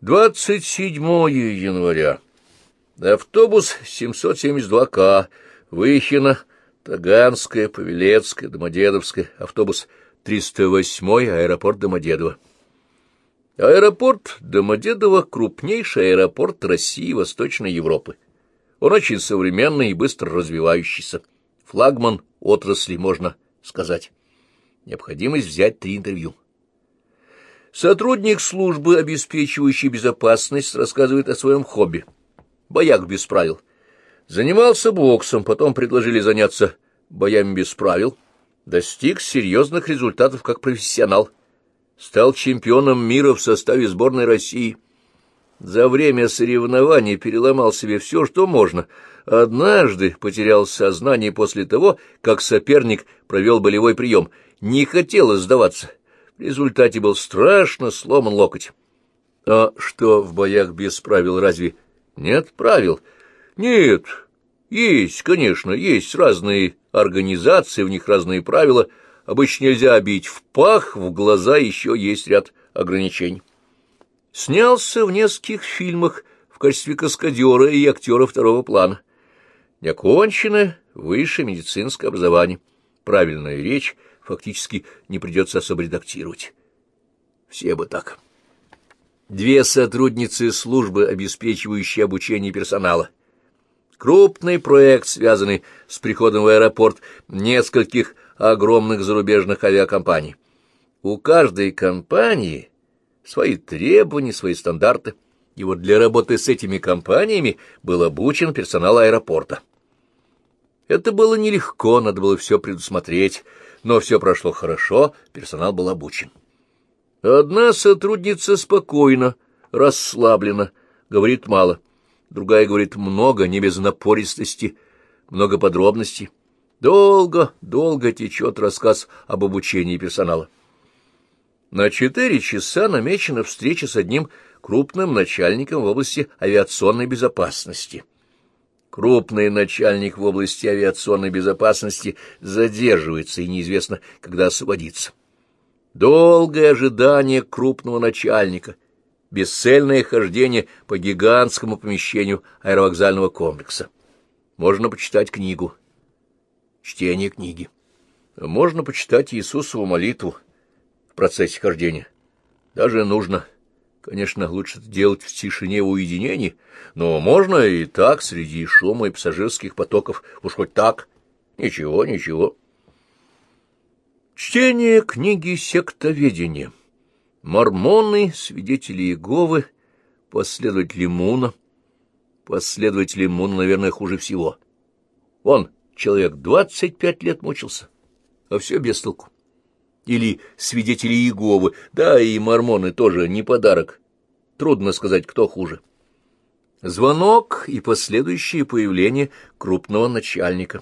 27 января. Автобус 772К, Выхино, Таганская, Павелецкая, Домодедовская, автобус 308, аэропорт Домодедово. Аэропорт Домодедово — крупнейший аэропорт России и Восточной Европы. Он очень современный и быстро развивающийся. Флагман отрасли, можно сказать. Необходимость взять 3 интервью. Сотрудник службы, обеспечивающий безопасность, рассказывает о своем хобби. Бояк без правил. Занимался боксом, потом предложили заняться боями без правил. Достиг серьезных результатов как профессионал. Стал чемпионом мира в составе сборной России. За время соревнований переломал себе все, что можно. Однажды потерял сознание после того, как соперник провел болевой прием. Не хотелось сдаваться. В результате был страшно сломан локоть. А что в боях без правил, разве нет правил? Нет, есть, конечно, есть разные организации, в них разные правила. Обычно нельзя бить в пах, в глаза еще есть ряд ограничений. Снялся в нескольких фильмах в качестве каскадера и актера второго плана. Неоконченное высшее медицинское образование. Правильная речь фактически не придется особо редактировать. Все бы так. 2 сотрудницы службы, обеспечивающие обучение персонала. Крупный проект, связанный с приходом в аэропорт нескольких огромных зарубежных авиакомпаний. У каждой компании свои требования, свои стандарты. И вот для работы с этими компаниями был обучен персонал аэропорта. Это было нелегко, надо было все предусмотреть, но все прошло хорошо, персонал был обучен. Одна сотрудница спокойно, расслаблена, говорит мало. Другая говорит много, не без напористости, много подробностей. Долго течет рассказ об обучении персонала. На 4 часа намечена встреча с одним крупным начальником в области авиационной безопасности. Крупный начальник в области авиационной безопасности задерживается, и неизвестно, когда освободится. Долгое ожидание крупного начальника, бесцельное хождение по гигантскому помещению аэровокзального комплекса. Можно почитать книгу. Чтение книги. Можно почитать Иисусову молитву в процессе хождения. Даже нужно. Конечно, лучше это делать в тишине и уединении, но можно и так, среди шума и пассажирских потоков, уж хоть так. Ничего. Чтение книги «Сектоведение». Мормоны, свидетели Иеговы, последователи Муна. Последователи Муна, наверное, хуже всего. Он, человек 25 лет мучился, а все без толку. Или свидетели Иеговы, да и мормоны тоже не подарок. Трудно сказать, кто хуже. Звонок и последующее появление крупного начальника.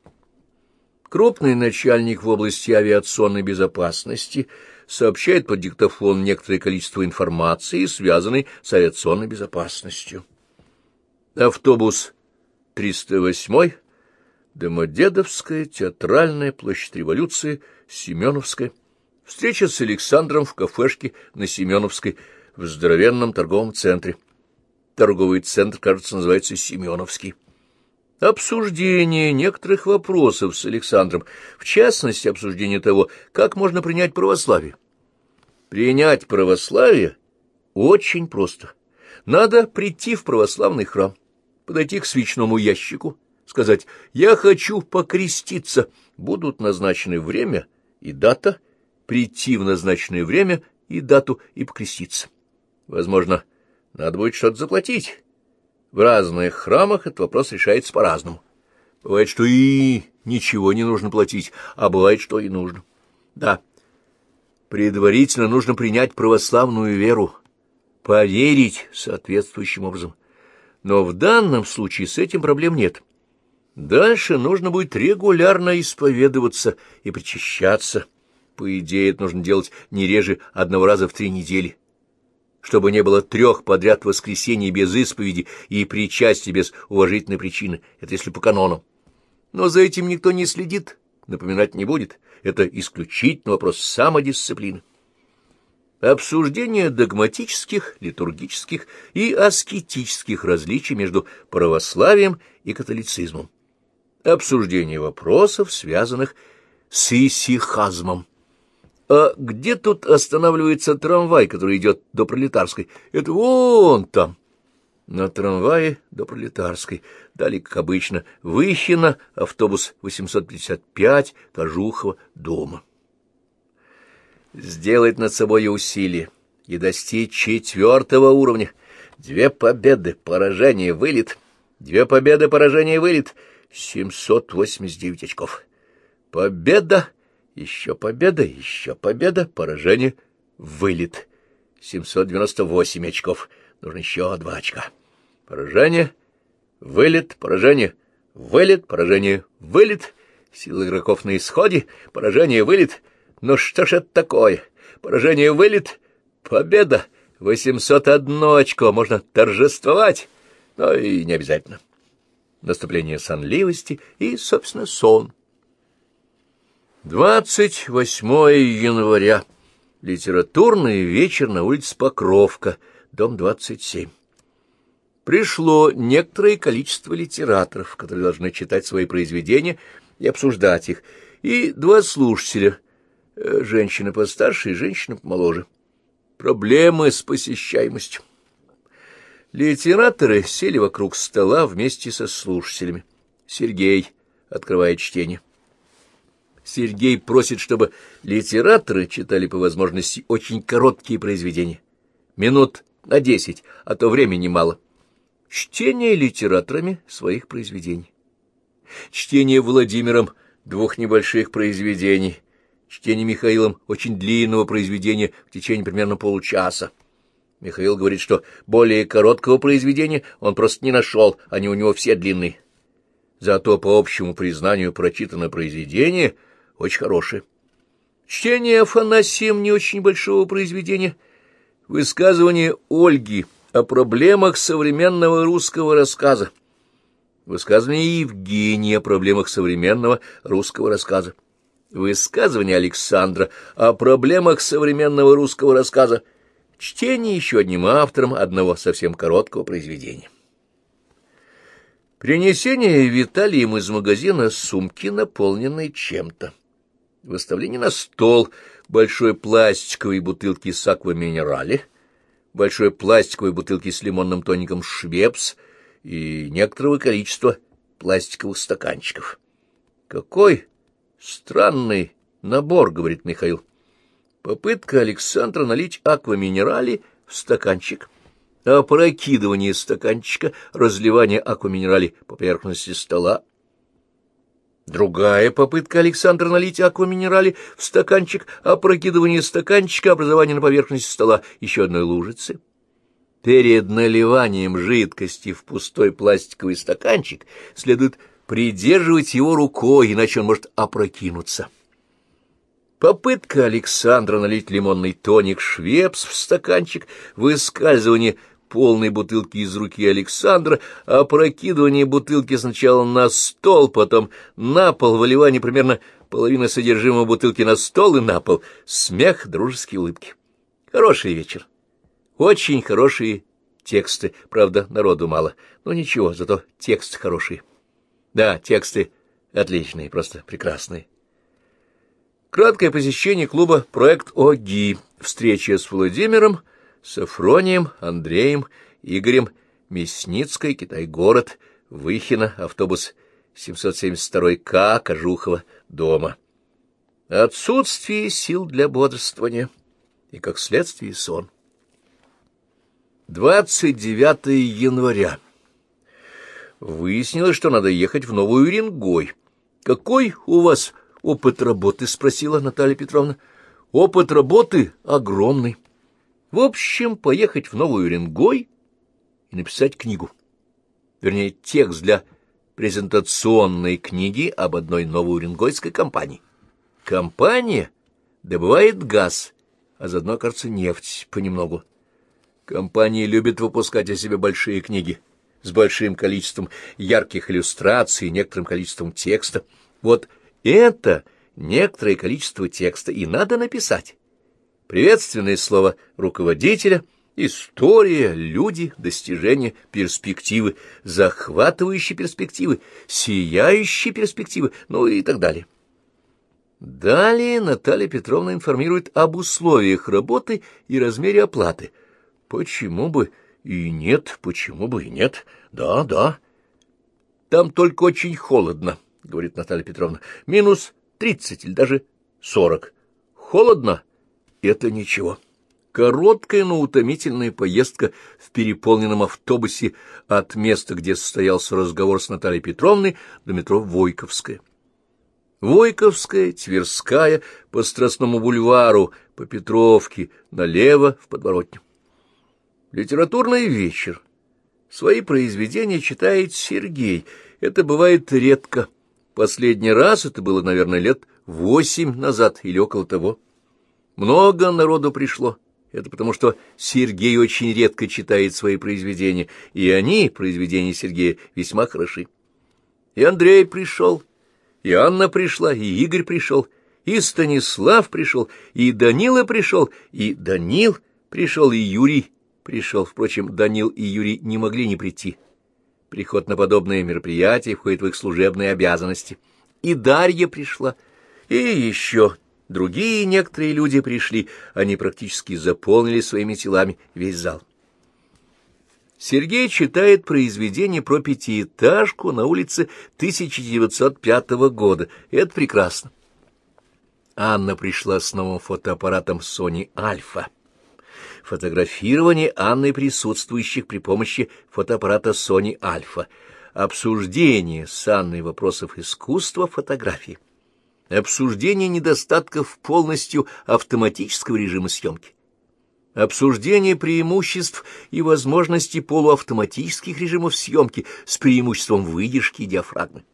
Крупный начальник в области авиационной безопасности сообщает под диктофон некоторое количество информации, связанной с авиационной безопасностью. Автобус 308, Домодедовская, Театральная, площадь Революции, Семеновская. Встреча с Александром в кафешке на Семеновской в здоровенном торговом центре. Торговый центр, кажется, называется Семеновский. Обсуждение некоторых вопросов с Александром, в частности, обсуждение того, как можно принять православие. Принять православие очень просто. Надо прийти в православный храм, подойти к свечному ящику, сказать «Я хочу покреститься». Будут назначены время и дата, прийти в назначенное время и дату и покреститься. Возможно, надо будет что-то заплатить. В разных храмах этот вопрос решается по-разному. Бывает, что и ничего не нужно платить, а бывает, что и нужно. Да, предварительно нужно принять православную веру, поверить соответствующим образом. Но в данном случае с этим проблем нет. Дальше нужно будет регулярно исповедоваться и причащаться. По идее, это нужно делать не реже 1 раза в 3 недели, чтобы не было 3 подряд воскресений без исповеди и причастия без уважительной причины. Это если по канонам. Но за этим никто не следит, напоминать не будет. Это исключительно вопрос самодисциплины. Обсуждение догматических, литургических и аскетических различий между православием и католицизмом. Обсуждение вопросов, связанных с исихазмом. А где тут останавливается трамвай, который идет до Пролетарской? Это вон там. На трамвае до Пролетарской. Далее, как обычно, Выхино, автобус 855, Кожухова, дома. Сделать над собой усилие и достичь 4-го уровня. 2 победы, поражение, вылет. 2 победы, поражение, вылет. 789 очков. Победа, еще победа, поражение, вылет. 798 очков. Нужно еще 2 очка. Поражение, вылет, поражение, вылет, поражение, вылет. Сила игроков на исходе, поражение, вылет. Ну что ж это такое? Поражение, вылет, победа, 801 очко. Можно торжествовать, но и не обязательно. Наступление сонливости и, собственно, сон. 28 января. Литературный вечер на улице Покровка, дом 27. Пришло некоторое количество литераторов, которые должны читать свои произведения и обсуждать их, и 2 слушателя, женщина постарше и женщина помоложе. Проблемы с посещаемостью. Литераторы сели вокруг стола вместе со слушателями. Сергей открывает чтение. Сергей просит, чтобы литераторы читали по возможности очень короткие произведения. Минут на 10, а то времени мало. Чтение литераторами своих произведений. Чтение Владимиром 2 небольших произведений. Чтение Михаилом очень длинного произведения в течение примерно получаса. Михаил говорит, что более короткого произведения он просто не нашел, они у него все длинные. Зато, по общему признанию, прочитанное произведение очень хорошее. Чтение Афанасием не очень большого произведения. Высказывание Ольги о проблемах современного русского рассказа. Высказывание Евгения о проблемах современного русского рассказа. Высказывание Александра о проблемах современного русского рассказа. Чтение еще одним автором одного совсем короткого произведения. Принесение Виталием из магазина сумки, наполненной чем-то. Выставление на стол большой пластиковой бутылки с аква-минерале, большой пластиковой бутылки с лимонным тоником «Швепс» и некоторого количества пластиковых стаканчиков. «Какой странный набор», — говорит Михаил. Попытка Александра налить аква-минерали в стаканчик, опрокидывание стаканчика, разливание аква-минерали по поверхности стола. Другая попытка Александра налить аква-минерали в стаканчик, опрокидывание стаканчика, образование на поверхности стола еще одной лужицы. Перед наливанием жидкости в пустой пластиковый стаканчик следует придерживать его рукой, иначе он может опрокинуться. Попытка Александра налить лимонный тоник «Швепс» в стаканчик, выскальзывание полной бутылки из руки Александра, опрокидывание бутылки сначала на стол, потом на пол, выливание примерно половины содержимого бутылки на стол и на пол, смех, дружеские улыбки. Хороший вечер. Очень хорошие тексты, правда, народу мало, но ничего, зато тексты хорошие. Да, тексты отличные, просто прекрасные. Краткое посещение клуба «Проект ОГИ», встреча с Владимиром, Сафронием, Андреем, Игорем, Мясницкой, Китай-город, Выхино, автобус 772К, Кожухова, дома. Отсутствие сил для бодрствования и, как следствие, сон. 29 января. Выяснилось, что надо ехать в Новый Уренгой. «Какой у вас опыт работы?» — спросила Наталья Петровна. «Опыт работы огромный. В общем, поехать в Новый Уренгой и написать книгу. Вернее, текст для презентационной книги об одной новоуренгойской компании. Компания добывает газ, а заодно, кажется, нефть понемногу. Компания любит выпускать о себе большие книги с большим количеством ярких иллюстраций и некоторым количеством текста. Вот это некоторое количество текста и надо написать. Приветственное слово руководителя, история, люди, достижения, перспективы, захватывающие перспективы, сияющие перспективы, ну и так далее. Далее Наталья Петровна информирует об условиях работы и размере оплаты. Почему бы и нет, почему бы и нет? Да, да. Там только очень холодно, говорит Наталья Петровна. Минус 30 или даже 40. Холодно? Это ничего. Короткая, но утомительная поездка в переполненном автобусе от места, где состоялся разговор с Натальей Петровной, до метро Войковская. Войковская, Тверская, по Страстному бульвару, по Петровке, налево, в подворотню. Литературный вечер. Свои произведения читает Сергей. Это бывает редко. Последний раз это было, наверное, лет 8 назад или около того. Много народу пришло. Это потому, что Сергей очень редко читает свои произведения, и они, произведения Сергея, весьма хороши. И Андрей пришел, и Анна пришла, и Игорь пришел, и Станислав пришел, и Данила пришел, и Данил пришел, и Юрий пришел. Впрочем, Данил и Юрий не могли не прийти. Приход на подобные мероприятия входит в их служебные обязанности. И Дарья пришла, и еще другие некоторые люди пришли. Они практически заполнили своими телами весь зал. Сергей читает произведение про пятиэтажку на улице 1905 года. Это прекрасно. Анна пришла с новым фотоаппаратом Sony Alpha. Фотографирование Анны присутствующих при помощи фотоаппарата Sony Alpha. Обсуждение с Анной вопросов искусства фотографии. Обсуждение недостатков полностью автоматического режима съемки. Обсуждение преимуществ и возможностей полуавтоматических режимов съемки с преимуществом выдержки и диафрагмы.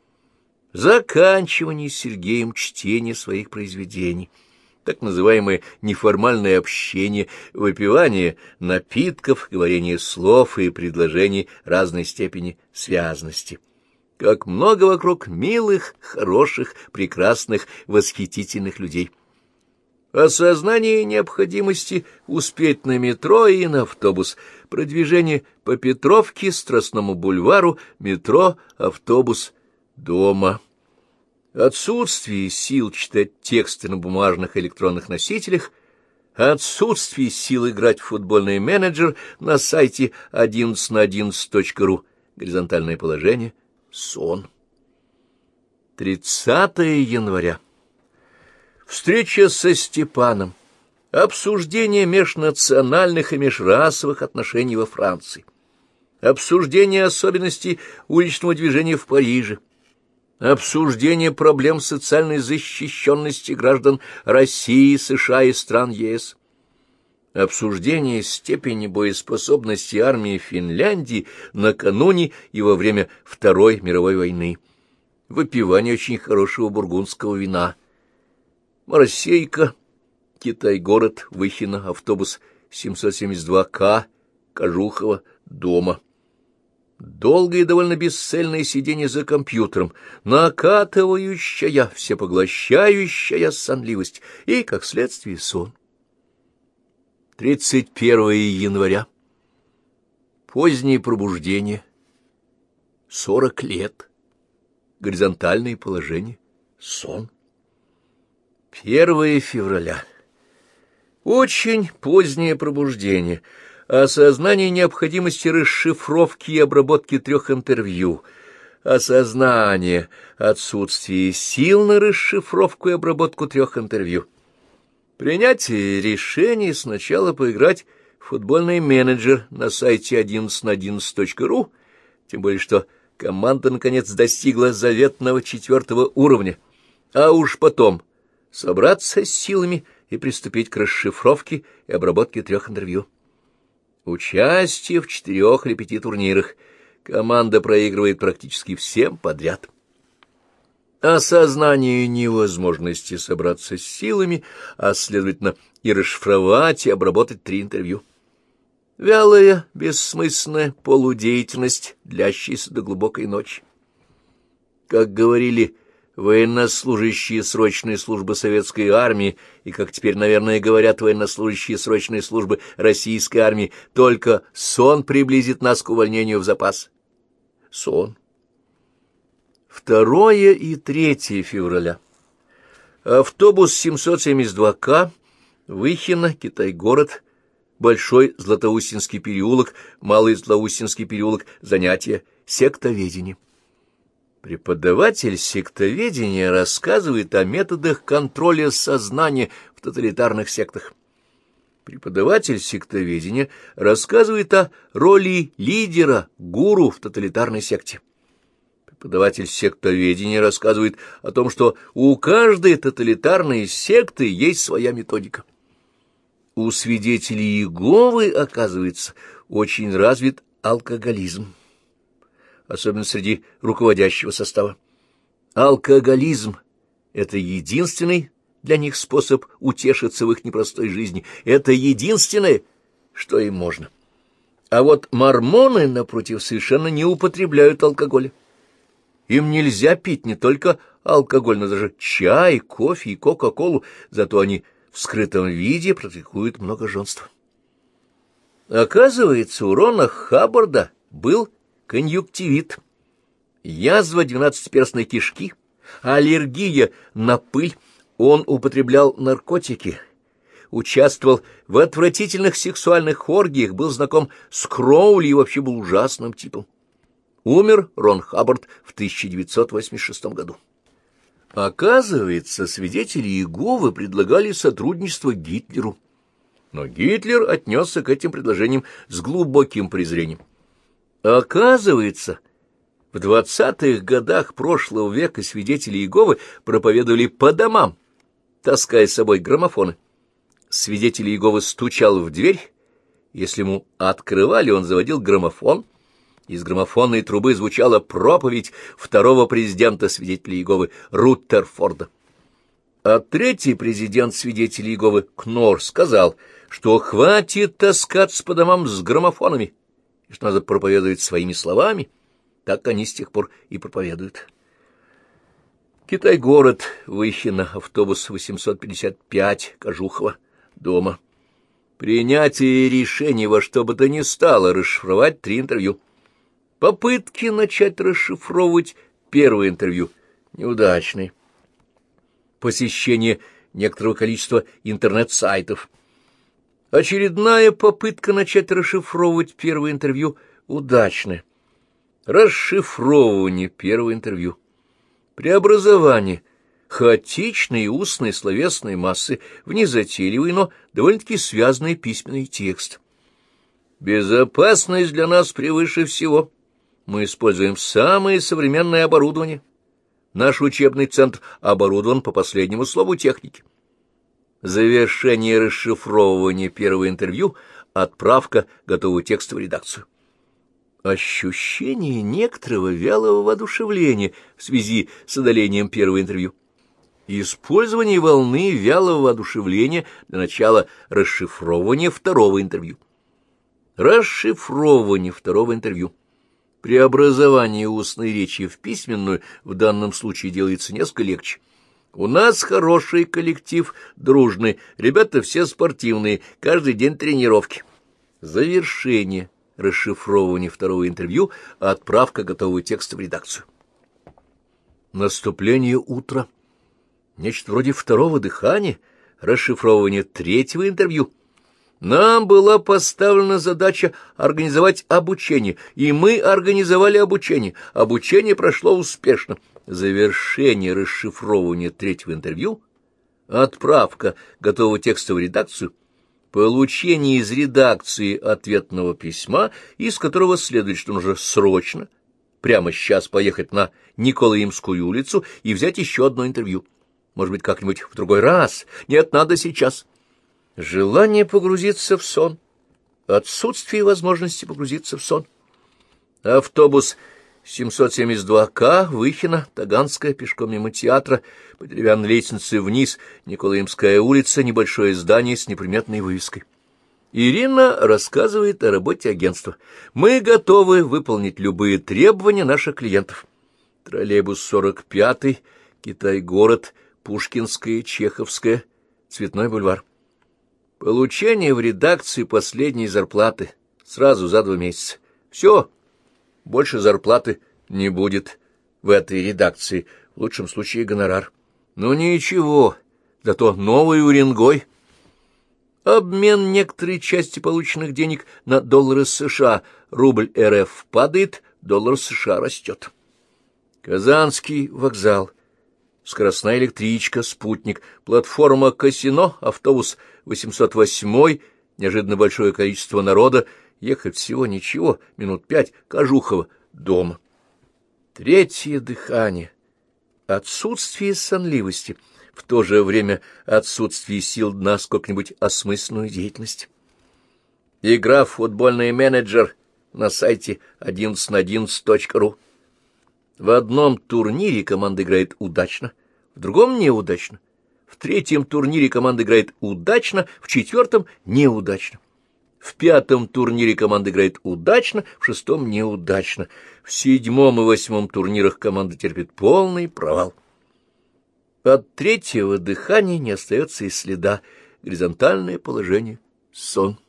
Заканчивание Сергеем чтения своих произведений, так называемое неформальное общение, выпивание напитков, говорение слов и предложений разной степени связности. Как много вокруг милых, хороших, прекрасных, восхитительных людей. Осознание необходимости успеть на метро и на автобус, продвижение по Петровке, Страстному бульвару, метро, автобус, дома. Отсутствие сил читать тексты на бумажных и электронных носителях, отсутствие сил играть в футбольный менеджер на сайте 11на11.ru, горизонтальное положение, сон. 30 января. Встреча со Степаном. Обсуждение межнациональных и межрасовых отношений во Франции. Обсуждение особенностей уличного движения в Париже. Обсуждение проблем социальной защищенности граждан России, США и стран ЕС. Обсуждение степени боеспособности армии Финляндии накануне и во время Второй мировой войны. Выпивание очень хорошего бургундского вина. Моросейка, Китай-город, Выхино, автобус 772К, Кожухово, дома. Долгое и довольно бесцельное сидение за компьютером, накатывающая, всепоглощающая сонливость и, как следствие, сон. 31 января. Позднее пробуждение. 40 лет. Горизонтальное положение. Сон. 1 февраля. Очень позднее пробуждение. Осознание необходимости расшифровки и обработки 3 интервью. Осознание отсутствия сил на расшифровку и обработку 3 интервью. Принятие решения сначала поиграть в футбольный менеджер на сайте 11на11.ru, тем более что команда наконец достигла заветного 4 уровня, а уж потом собраться с силами и приступить к расшифровке и обработке 3 интервью. Участие в 4 или 5 турнирах. Команда проигрывает практически всем подряд. Осознание невозможности собраться с силами, а, следовательно, и расшифровать, и обработать 3 интервью. Вялая, бессмысленная полудеятельность, длящаяся до глубокой ночи. Как говорили военнослужащие срочной службы советской армии и, как теперь, наверное, говорят военнослужащие срочной службы российской армии, только сон приблизит нас к увольнению в запас. Сон. 2 и 3 февраля. Автобус 772К, Выхино, Китай-город, Большой Златоустинский переулок, Малый Златоустинский переулок, занятия, сектоведение. Преподаватель сектоведения рассказывает о методах контроля сознания в тоталитарных сектах. Преподаватель сектоведения рассказывает о роли лидера, гуру в тоталитарной секте. Преподаватель сектоведения рассказывает о том, что у каждой тоталитарной секты есть своя методика. У свидетелей Иеговы, оказывается, очень развит алкоголизм, особенно среди руководящего состава. Алкоголизм — это единственный для них способ утешиться в их непростой жизни. Это единственное, что им можно. А вот мормоны, напротив, совершенно не употребляют алкоголя. Им нельзя пить не только алкоголь, но даже чай, кофе и кока-колу, зато они в скрытом виде практикуют многоженство. Оказывается, у Рона Хаббарда был конъюнктивит, язва двенадцатиперстной кишки, аллергия на пыль. Он употреблял наркотики, участвовал в отвратительных сексуальных оргиях, был знаком с Кроули и вообще был ужасным типом. Умер Рон Хаббард в 1986 году. Оказывается, свидетели Иеговы предлагали сотрудничество Гитлеру, но Гитлер отнесся к этим предложениям с глубоким презрением. Оказывается, в 20-х годах прошлого века свидетели Иеговы проповедовали по домам, таская с собой граммофоны. Свидетель Иеговы стучал в дверь, если ему открывали, он заводил граммофон. Из граммофонной трубы звучала проповедь второго президента свидетелей Иеговы Руттерфорда. А третий президент свидетелей Иеговы Кнор сказал, что хватит таскаться по домам с граммофонами, и что надо проповедовать своими словами. Так они с тех пор и проповедуют. Китай-город, Выхино, автобус 855, Кожухово, дома. Принятие решения во что бы то ни стало расшифровать 3 интервью. Попытки начать расшифровывать первое интервью неудачные. Посещение некоторого количества интернет-сайтов. Очередная попытка начать расшифровывать первое интервью удачная. Расшифровывание первого интервью. Преобразование хаотичной устной словесной массы в незатейливый, но довольно-таки связанный письменный текст. Безопасность для нас превыше всего. Мы используем самое современное оборудование. Наш учебный центр оборудован по последнему слову техники. Завершение расшифровывания первого интервью, отправка готового текста в редакцию. Ощущение некоторого вялого воодушевления в связи с одолением первого интервью. Использование волны вялого воодушевления для начала расшифровывания второго интервью. Расшифровывание второго интервью. Преобразование устной речи в письменную в данном случае делается несколько легче. У нас хороший коллектив, дружный, ребята все спортивные, каждый день тренировки. Завершение расшифровывания второго интервью, отправка готового текста в редакцию. Наступление утра. Нечто вроде второго дыхания, расшифровывание третьего интервью. Нам была поставлена задача организовать обучение, и мы организовали обучение. Обучение прошло успешно. Завершение расшифровывания третьего интервью, отправка готового текста в редакцию, получение из редакции ответного письма, из которого следует, что нужно срочно, прямо сейчас поехать на Николаимскую улицу и взять еще одно интервью. Может быть, как-нибудь в другой раз? Нет, надо сейчас. Желание погрузиться в сон. Отсутствие возможности погрузиться в сон. Автобус 772К, Выхино, Таганская, пешком мимо театра, по деревянной лестнице вниз, Николаимская улица, небольшое здание с неприметной вывеской. Ирина рассказывает о работе агентства. Мы готовы выполнить любые требования наших клиентов. Троллейбус 45-й, Китай-город, Пушкинская, Чеховская, Цветной бульвар. Получение в редакции последней зарплаты сразу за 2 месяца. Все, больше зарплаты не будет в этой редакции, в лучшем случае гонорар. Ну ничего, зато новый Уренгой. Обмен некоторой части полученных денег на доллары США. Рубль РФ падает, доллар США растет. Казанский вокзал. Скоростная электричка, спутник, платформа казино, автобус 808, неожиданно большое количество народа, ехать всего ничего, минут 5, Кожухово, дома. Третье дыхание. Отсутствие сонливости, в то же время отсутствие сил на сколько-нибудь осмысленную деятельность. Игра в футбольный менеджер на сайте 11на11.ru. В одном турнире команда играет удачно, в другом — неудачно. В третьем турнире команда играет удачно, в четвертом — неудачно. В пятом турнире команда играет удачно, в шестом — неудачно. В седьмом и восьмом турнирах команда терпит полный провал. От третьего дыхания не остается и следа. Горизонтальное положение — сон.